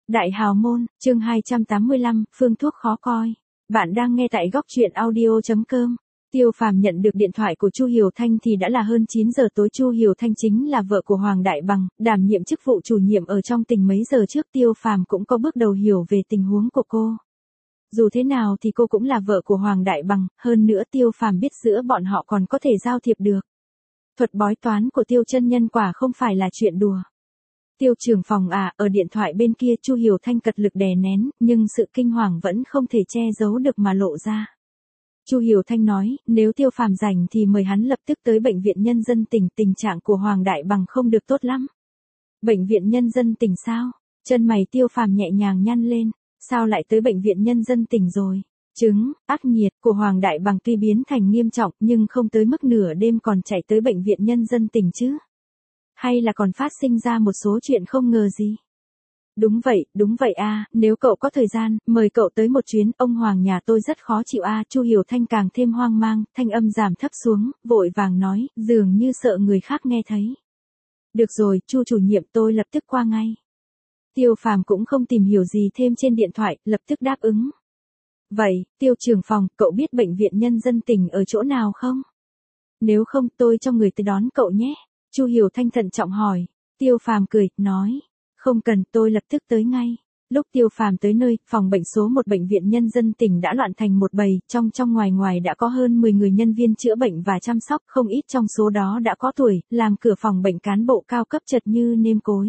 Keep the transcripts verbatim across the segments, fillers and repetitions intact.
Đại hào môn, chương hai trăm tám mươi lăm, phương thuốc khó coi. Bạn đang nghe tại góc truyện audio chấm com. Tiêu Phàm nhận được điện thoại của Chu Hiểu Thanh thì đã là hơn chín giờ tối. Chu Hiểu Thanh chính là vợ của Hoàng Đại Bằng, đảm nhiệm chức vụ chủ nhiệm ở trong tỉnh. Mấy giờ trước Tiêu Phàm cũng có bước đầu hiểu về tình huống của cô. Dù thế nào thì cô cũng là vợ của Hoàng Đại Bằng, hơn nữa Tiêu Phàm biết giữa bọn họ còn có thể giao thiệp được. Thuật bói toán của Tiêu chân nhân quả không phải là chuyện đùa. Tiêu trưởng phòng à, ở điện thoại bên kia Chu Hiểu Thanh cật lực đè nén, nhưng sự kinh hoàng vẫn không thể che giấu được mà lộ ra. Chu Hiểu Thanh nói, nếu Tiêu Phàm rảnh thì mời hắn lập tức tới bệnh viện nhân dân tỉnh, tình trạng của Hoàng Đại Bằng không được tốt lắm. Bệnh viện nhân dân tỉnh sao? Chân mày Tiêu Phàm nhẹ nhàng nhăn lên, sao lại tới bệnh viện nhân dân tỉnh rồi? Chứng, ác nhiệt của Hoàng Đại Bằng tuy biến thành nghiêm trọng nhưng không tới mức nửa đêm còn chạy tới bệnh viện nhân dân tỉnh chứ. Hay là còn phát sinh ra một số chuyện không ngờ gì? Đúng vậy, đúng vậy a, à, nếu cậu có thời gian, mời cậu tới một chuyến, ông Hoàng nhà tôi rất khó chịu a. À. Chu Hiểu Thanh càng thêm hoang mang, thanh âm giảm thấp xuống, vội vàng nói, dường như sợ người khác nghe thấy. Được rồi, Chu chủ nhiệm, tôi lập tức qua ngay. Tiêu Phàm cũng không tìm hiểu gì thêm trên điện thoại, lập tức đáp ứng. Vậy, Tiêu trưởng phòng, cậu biết bệnh viện nhân dân tỉnh ở chỗ nào không? Nếu không tôi cho người tới đón cậu nhé. Chu Hiểu Thanh thận trọng hỏi. Tiêu Phàm cười, nói, không cần, tôi lập tức tới ngay. Lúc Tiêu Phàm tới nơi, phòng bệnh số một bệnh viện nhân dân tỉnh đã loạn thành một bầy, trong trong ngoài ngoài đã có hơn mười người nhân viên chữa bệnh và chăm sóc, không ít trong số đó đã có tuổi, làm cửa phòng bệnh cán bộ cao cấp chật như nêm cối.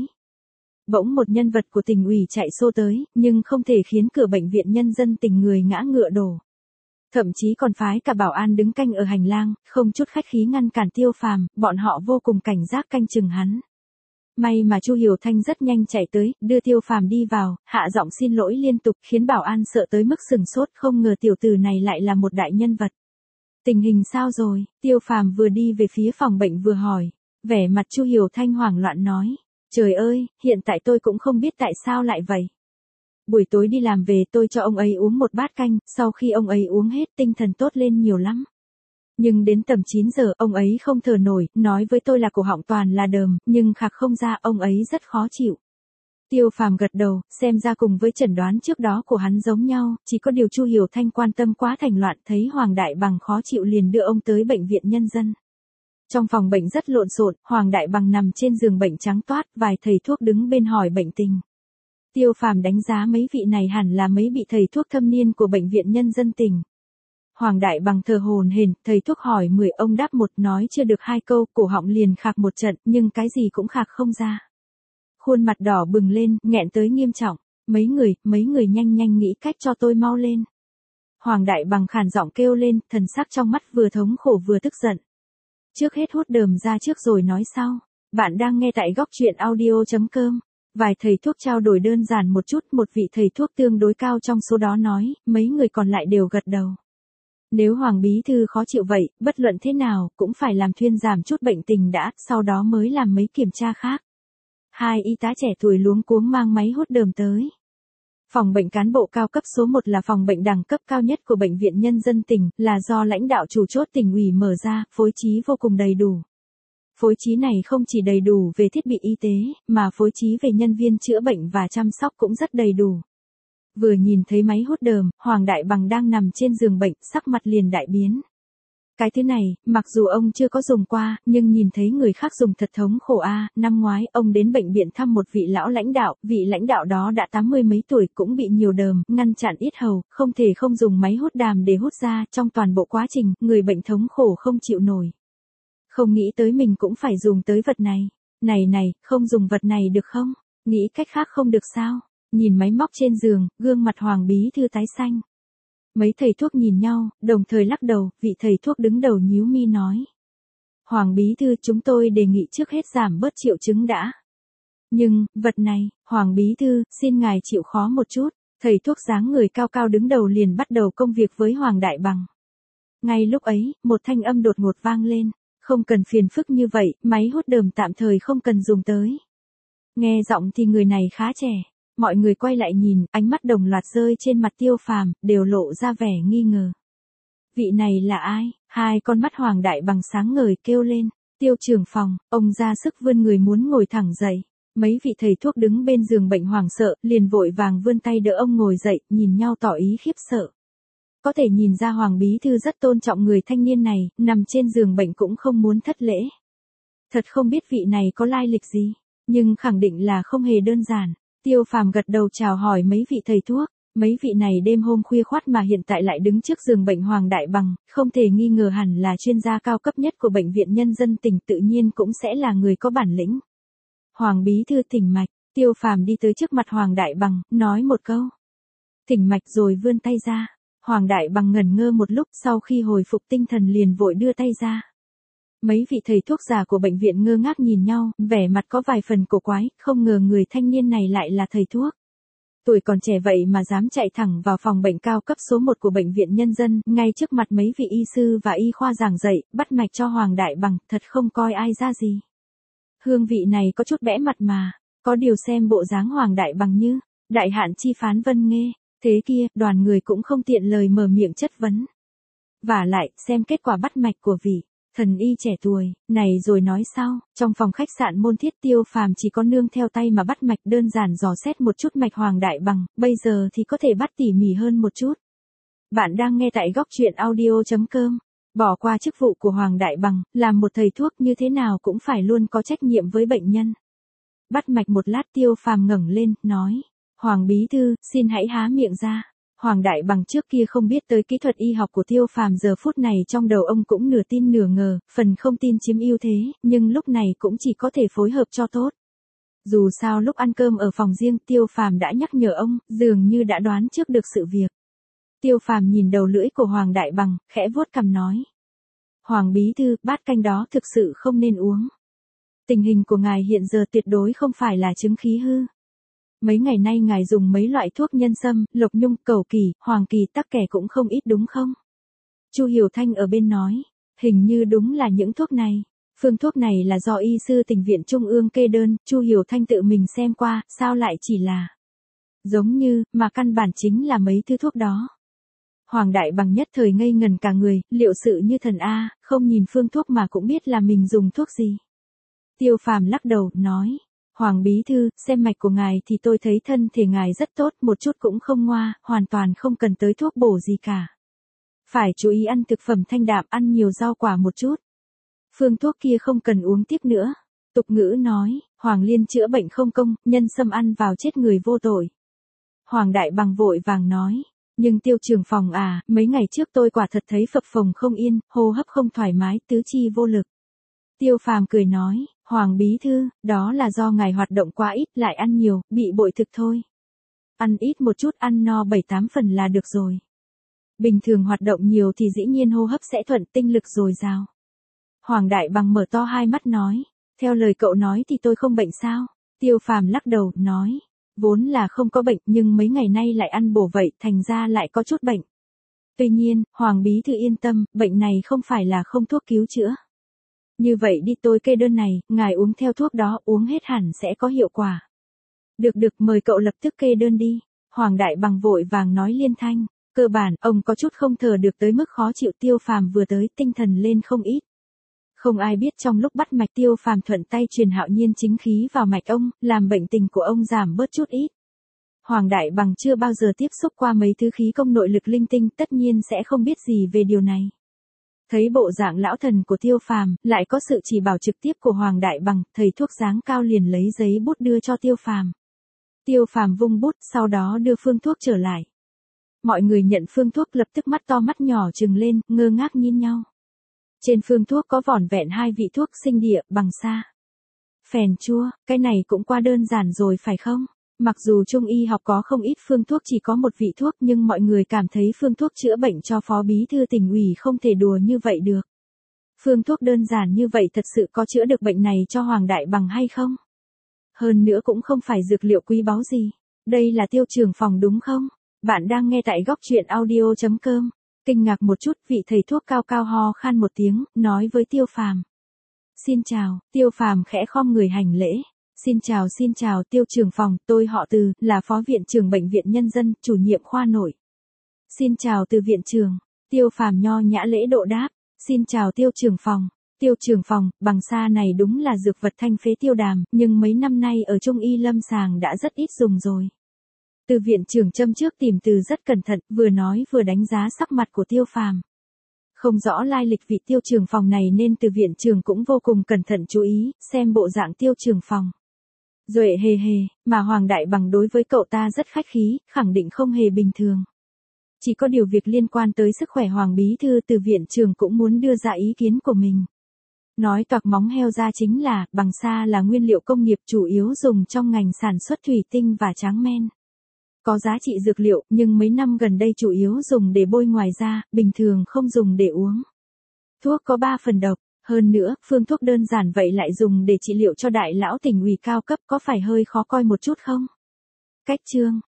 Bỗng một nhân vật của tỉnh ủy chạy xô tới, nhưng không thể khiến cửa bệnh viện nhân dân tỉnh người ngã ngựa đổ. Thậm chí còn phái cả bảo an đứng canh ở hành lang, không chút khách khí ngăn cản Tiêu Phàm, bọn họ vô cùng cảnh giác canh chừng hắn. May mà Chu Hiểu Thanh rất nhanh chạy tới, đưa Tiêu Phàm đi vào, hạ giọng xin lỗi liên tục, khiến bảo an sợ tới mức sừng sốt, không ngờ tiểu tử này lại là một đại nhân vật. Tình hình sao rồi? Tiêu Phàm vừa đi về phía phòng bệnh vừa hỏi, vẻ mặt Chu Hiểu Thanh hoảng loạn nói, trời ơi, hiện tại tôi cũng không biết tại sao lại vậy. Buổi tối đi làm về tôi cho ông ấy uống một bát canh, sau khi ông ấy uống hết tinh thần tốt lên nhiều lắm. Nhưng đến tầm chín giờ ông ấy không thở nổi, nói với tôi là cổ họng toàn là đờm, nhưng khạc không ra, ông ấy rất khó chịu. Tiêu Phàm gật đầu, xem ra cùng với chẩn đoán trước đó của hắn giống nhau, chỉ có điều Chu Hiểu Thanh quan tâm quá thành loạn, thấy Hoàng Đại Bằng khó chịu liền đưa ông tới bệnh viện nhân dân. Trong phòng bệnh rất lộn xộn, Hoàng Đại Bằng nằm trên giường bệnh trắng toát, vài thầy thuốc đứng bên hỏi bệnh tình. Tiêu Phàm đánh giá mấy vị này hẳn là mấy vị thầy thuốc thâm niên của bệnh viện nhân dân tỉnh. Hoàng Đại Bằng thờ hồn hển, thầy thuốc hỏi mười, ông đáp một, nói chưa được hai câu, cổ họng liền khạc một trận, nhưng cái gì cũng khạc không ra. Khuôn mặt đỏ bừng lên, nghẹn tới nghiêm trọng, mấy người, mấy người nhanh nhanh nghĩ cách cho tôi mau lên. Hoàng Đại Bằng khàn giọng kêu lên, thần sắc trong mắt vừa thống khổ vừa tức giận. Trước hết hút đờm ra trước rồi nói sau. Bạn đang nghe tại góc truyện audio chấm com. Vài thầy thuốc trao đổi đơn giản một chút, một vị thầy thuốc tương đối cao trong số đó nói, mấy người còn lại đều gật đầu. Nếu Hoàng bí thư khó chịu vậy, bất luận thế nào, cũng phải làm thuyên giảm chút bệnh tình đã, sau đó mới làm mấy kiểm tra khác. Hai y tá trẻ tuổi luống cuống mang máy hút đờm tới. Phòng bệnh cán bộ cao cấp số một là phòng bệnh đẳng cấp cao nhất của bệnh viện nhân dân tỉnh, là do lãnh đạo chủ chốt tỉnh ủy mở ra, phối trí vô cùng đầy đủ. Phối trí này không chỉ đầy đủ về thiết bị y tế, mà phối trí về nhân viên chữa bệnh và chăm sóc cũng rất đầy đủ. Vừa nhìn thấy máy hút đờm, Hoàng Đại Bằng đang nằm trên giường bệnh, sắc mặt liền đại biến. Cái thứ này, mặc dù ông chưa có dùng qua, nhưng nhìn thấy người khác dùng thật thống khổ a. À, năm ngoái, ông đến bệnh viện thăm một vị lão lãnh đạo, vị lãnh đạo đó đã tám mươi mấy tuổi, cũng bị nhiều đờm, ngăn chặn yết hầu, không thể không dùng máy hút đàm để hút ra, trong toàn bộ quá trình, người bệnh thống khổ không chịu nổi. Không nghĩ tới mình cũng phải dùng tới vật này. Này này, không dùng vật này được không? Nghĩ cách khác không được sao? Nhìn máy móc trên giường, gương mặt Hoàng bí thư tái xanh. Mấy thầy thuốc nhìn nhau, đồng thời lắc đầu, vị thầy thuốc đứng đầu nhíu mi nói. Hoàng bí thư, chúng tôi đề nghị trước hết giảm bớt triệu chứng đã. Nhưng, vật này, Hoàng bí thư, xin ngài chịu khó một chút. Thầy thuốc dáng người cao cao đứng đầu liền bắt đầu công việc với Hoàng Đại Bằng. Ngay lúc ấy, một thanh âm đột ngột vang lên. Không cần phiền phức như vậy, máy hút đờm tạm thời không cần dùng tới. Nghe giọng thì người này khá trẻ. Mọi người quay lại nhìn, ánh mắt đồng loạt rơi trên mặt Tiêu Phàm, đều lộ ra vẻ nghi ngờ. Vị này là ai? Hai con mắt Hoàng Đại Bằng sáng ngời kêu lên. Tiêu trưởng phòng, ông ra sức vươn người muốn ngồi thẳng dậy. Mấy vị thầy thuốc đứng bên giường bệnh hoảng sợ, liền vội vàng vươn tay đỡ ông ngồi dậy, nhìn nhau tỏ ý khiếp sợ. Có thể nhìn ra Hoàng bí thư rất tôn trọng người thanh niên này, nằm trên giường bệnh cũng không muốn thất lễ. Thật không biết vị này có lai lịch gì, nhưng khẳng định là không hề đơn giản. Tiêu Phàm gật đầu chào hỏi mấy vị thầy thuốc. Mấy vị này đêm hôm khuya khoắt mà hiện tại lại đứng trước giường bệnh Hoàng Đại Bằng, không thể nghi ngờ hẳn là chuyên gia cao cấp nhất của Bệnh viện Nhân dân tỉnh, tự nhiên cũng sẽ là người có bản lĩnh. Hoàng bí thư thỉnh mạch, Tiêu Phàm đi tới trước mặt Hoàng Đại Bằng, nói một câu. Thỉnh mạch rồi vươn tay ra. Hoàng Đại Bằng ngẩn ngơ một lúc, sau khi hồi phục tinh thần liền vội đưa tay ra. Mấy vị thầy thuốc già của bệnh viện ngơ ngác nhìn nhau, vẻ mặt có vài phần cổ quái, không ngờ người thanh niên này lại là thầy thuốc. Tuổi còn trẻ vậy mà dám chạy thẳng vào phòng bệnh cao cấp số một của Bệnh viện Nhân dân, ngay trước mặt mấy vị y sư và y khoa giảng dạy, bắt mạch cho Hoàng Đại Bằng, thật không coi ai ra gì. Hương vị này có chút bẽ mặt mà, có điều xem bộ dáng Hoàng Đại Bằng như, đại hạn chi phán vân nghê, thế kia, đoàn người cũng không tiện lời mở miệng chất vấn. Vả lại, xem kết quả bắt mạch của vị thần y trẻ tuổi, này rồi nói sau. Trong phòng khách sạn Môn Thiết, Tiêu Phàm chỉ có nương theo tay mà bắt mạch, đơn giản dò xét một chút mạch Hoàng Đại Bằng, bây giờ thì có thể bắt tỉ mỉ hơn một chút. Bạn đang nghe tại góc truyện audio chấm com. Bỏ qua chức vụ của Hoàng Đại Bằng, làm một thầy thuốc như thế nào cũng phải luôn có trách nhiệm với bệnh nhân. Bắt mạch một lát, Tiêu Phàm ngẩng lên, nói: Hoàng bí thư, xin hãy há miệng ra. Hoàng Đại Bằng trước kia không biết tới kỹ thuật y học của Tiêu Phàm, giờ phút này trong đầu ông cũng nửa tin nửa ngờ, phần không tin chiếm ưu thế, nhưng lúc này cũng chỉ có thể phối hợp cho tốt. Dù sao lúc ăn cơm ở phòng riêng, Tiêu Phàm đã nhắc nhở ông, dường như đã đoán trước được sự việc. Tiêu Phàm nhìn đầu lưỡi của Hoàng Đại Bằng, khẽ vuốt cằm nói: Hoàng bí thư, bát canh đó thực sự không nên uống. Tình hình của ngài hiện giờ tuyệt đối không phải là chứng khí hư. Mấy ngày nay ngài dùng mấy loại thuốc nhân sâm, lộc nhung, cẩu kỳ, hoàng kỳ, tắc kè cũng không ít đúng không? Chu Hiểu Thanh ở bên nói: Hình như đúng là những thuốc này. Phương thuốc này là do y sư Tỉnh viện Trung ương kê đơn, Chu Hiểu Thanh tự mình xem qua, sao lại chỉ là giống như, mà căn bản chính là mấy thứ thuốc đó. Hoàng Đại Bằng nhất thời ngây ngần cả người, liệu sự như thần A, không nhìn phương thuốc mà cũng biết là mình dùng thuốc gì. Tiêu Phàm lắc đầu, nói: Hoàng bí thư, xem mạch của ngài thì tôi thấy thân thể ngài rất tốt, một chút cũng không ngoa, hoàn toàn không cần tới thuốc bổ gì cả. Phải chú ý ăn thực phẩm thanh đạm, ăn nhiều rau quả một chút. Phương thuốc kia không cần uống tiếp nữa. Tục ngữ nói, Hoàng Liên chữa bệnh không công, nhân sâm ăn vào chết người vô tội. Hoàng Đại Bằng vội vàng nói: Nhưng Tiêu trưởng phòng à, mấy ngày trước tôi quả thật thấy phập phồng không yên, hô hấp không thoải mái, tứ chi vô lực. Tiêu Phàm cười nói: Hoàng bí thư, đó là do ngài hoạt động quá ít, lại ăn nhiều, bị bội thực thôi. Ăn ít một chút, ăn no bảy tám phần là được rồi. Bình thường hoạt động nhiều thì dĩ nhiên hô hấp sẽ thuận, tinh lực dồi dào. Hoàng Đại Bằng mở to hai mắt nói: Theo lời cậu nói thì tôi không bệnh sao? Tiêu Phàm lắc đầu, nói: Vốn là không có bệnh, nhưng mấy ngày nay lại ăn bổ vậy, thành ra lại có chút bệnh. Tuy nhiên, Hoàng bí thư yên tâm, bệnh này không phải là không thuốc cứu chữa. Như vậy đi, tôi kê đơn này, ngài uống theo thuốc đó, uống hết hẳn sẽ có hiệu quả. Được được, mời cậu lập tức kê đơn đi. Hoàng Đại Bằng vội vàng nói liên thanh. Cơ bản, ông có chút không thở được tới mức khó chịu. Tiêu Phàm vừa tới, tinh thần lên không ít. Không ai biết trong lúc bắt mạch, Tiêu Phàm thuận tay truyền hạo nhiên chính khí vào mạch ông, làm bệnh tình của ông giảm bớt chút ít. Hoàng Đại Bằng chưa bao giờ tiếp xúc qua mấy thứ khí công nội lực linh tinh, tất nhiên sẽ không biết gì về điều này. Thấy bộ dạng lão thần của Tiêu Phàm, lại có sự chỉ bảo trực tiếp của Hoàng Đại Bằng, thầy thuốc dáng cao liền lấy giấy bút đưa cho Tiêu Phàm. Tiêu Phàm vung bút, sau đó đưa phương thuốc trở lại. Mọi người nhận phương thuốc lập tức mắt to mắt nhỏ trừng lên, ngơ ngác nhìn nhau. Trên phương thuốc có vỏn vẹn hai vị thuốc sinh địa, bằng sa, phèn chua, cái này cũng qua đơn giản rồi phải không? Mặc dù Trung y học có không ít phương thuốc chỉ có một vị thuốc, nhưng mọi người cảm thấy phương thuốc chữa bệnh cho Phó Bí thư Tỉnh ủy không thể đùa như vậy được. Phương thuốc đơn giản như vậy thật sự có chữa được bệnh này cho Hoàng Đại Bằng hay không? Hơn nữa cũng không phải dược liệu quý báu gì. Đây là Tiêu trưởng phòng đúng không? Bạn đang nghe tại góc truyện audio chấm com. Kinh ngạc một chút, vị thầy thuốc cao cao ho khan một tiếng, nói với Tiêu Phàm: Xin chào. Tiêu Phàm khẽ khom người hành lễ. Xin chào xin chào Tiêu trưởng phòng, tôi họ Từ, là phó viện trưởng Bệnh viện Nhân dân, chủ nhiệm khoa nội. Xin chào Từ viện trưởng. Tiêu Phàm nho nhã lễ độ đáp. Xin chào Tiêu trưởng phòng. Tiêu trưởng phòng, bằng xa này đúng là dược vật thanh phế tiêu đàm, nhưng mấy năm nay ở Trung y lâm sàng đã rất ít dùng rồi. Từ viện trưởng châm trước tìm từ rất cẩn thận, vừa nói vừa đánh giá sắc mặt của Tiêu Phàm. Không rõ lai lịch vị tiêu trưởng phòng này nên từ viện trưởng cũng vô cùng cẩn thận chú ý, xem bộ dạng tiêu trưởng phòng. Duệ hề hề, mà Hoàng Đại Bằng đối với cậu ta rất khách khí, khẳng định không hề bình thường. Chỉ có điều việc liên quan tới sức khỏe Hoàng Bí Thư từ viện trưởng cũng muốn đưa ra ý kiến của mình. Nói toạc móng heo ra chính là, bằng sa là nguyên liệu công nghiệp chủ yếu dùng trong ngành sản xuất thủy tinh và tráng men. Có giá trị dược liệu, nhưng mấy năm gần đây chủ yếu dùng để bôi ngoài da, bình thường không dùng để uống. Thuốc có ba phần độc, hơn nữa, phương thuốc đơn giản vậy lại dùng để trị liệu cho đại lão tỉnh ủy cao cấp có phải hơi khó coi một chút không? Cách chương